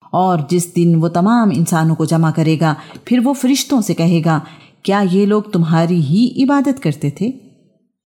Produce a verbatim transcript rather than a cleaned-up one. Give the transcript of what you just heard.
और जिस दिन वो तमाम इंसानों को जमा करेगा, फिर वो फरिश्तों से कहेगा, क्या ये लोग तुम्हारी ही इबादत करते थे?